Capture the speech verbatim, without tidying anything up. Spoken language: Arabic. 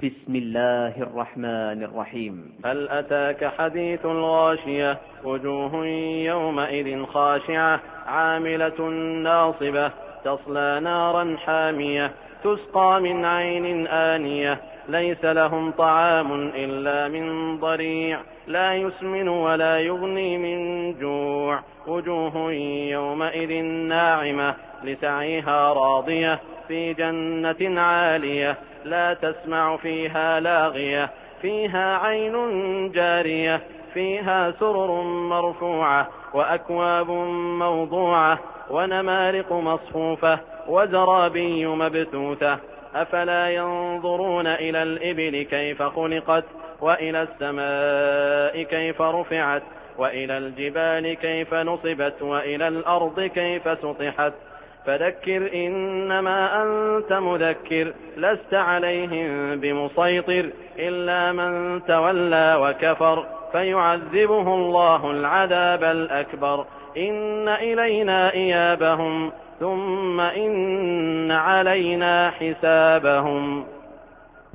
بسم الله الرحمن الرحيم. هل أتاك حديث الغاشية وجوه يومئذ خاشعة عاملة ناصبة تصلى نارا حامية تسقى من عين آنية ليس لهم طعام إلا من ضريع لا يسمن ولا يغني من جوع وجوه يومئذ ناعمة لسعيها راضية في جنة عالية لا تسمع فيها لاغية فيها عين جارية فيها سرر مرفوعة وأكواب موضوعة ونمارق مصفوفة وزرابي مبثوثة أفلا ينظرون إلى الإبل كيف خلقت وإلى السماء كيف رفعت وإلى الجبال كيف نصبت وإلى الأرض كيف سطحت فذكر إنما أنت مذكر لست عليهم بمسيطر إلا من تولى وكفر فيعذبه الله العذاب الأكبر إن إلينا إيابهم ثم إن علينا حسابهم.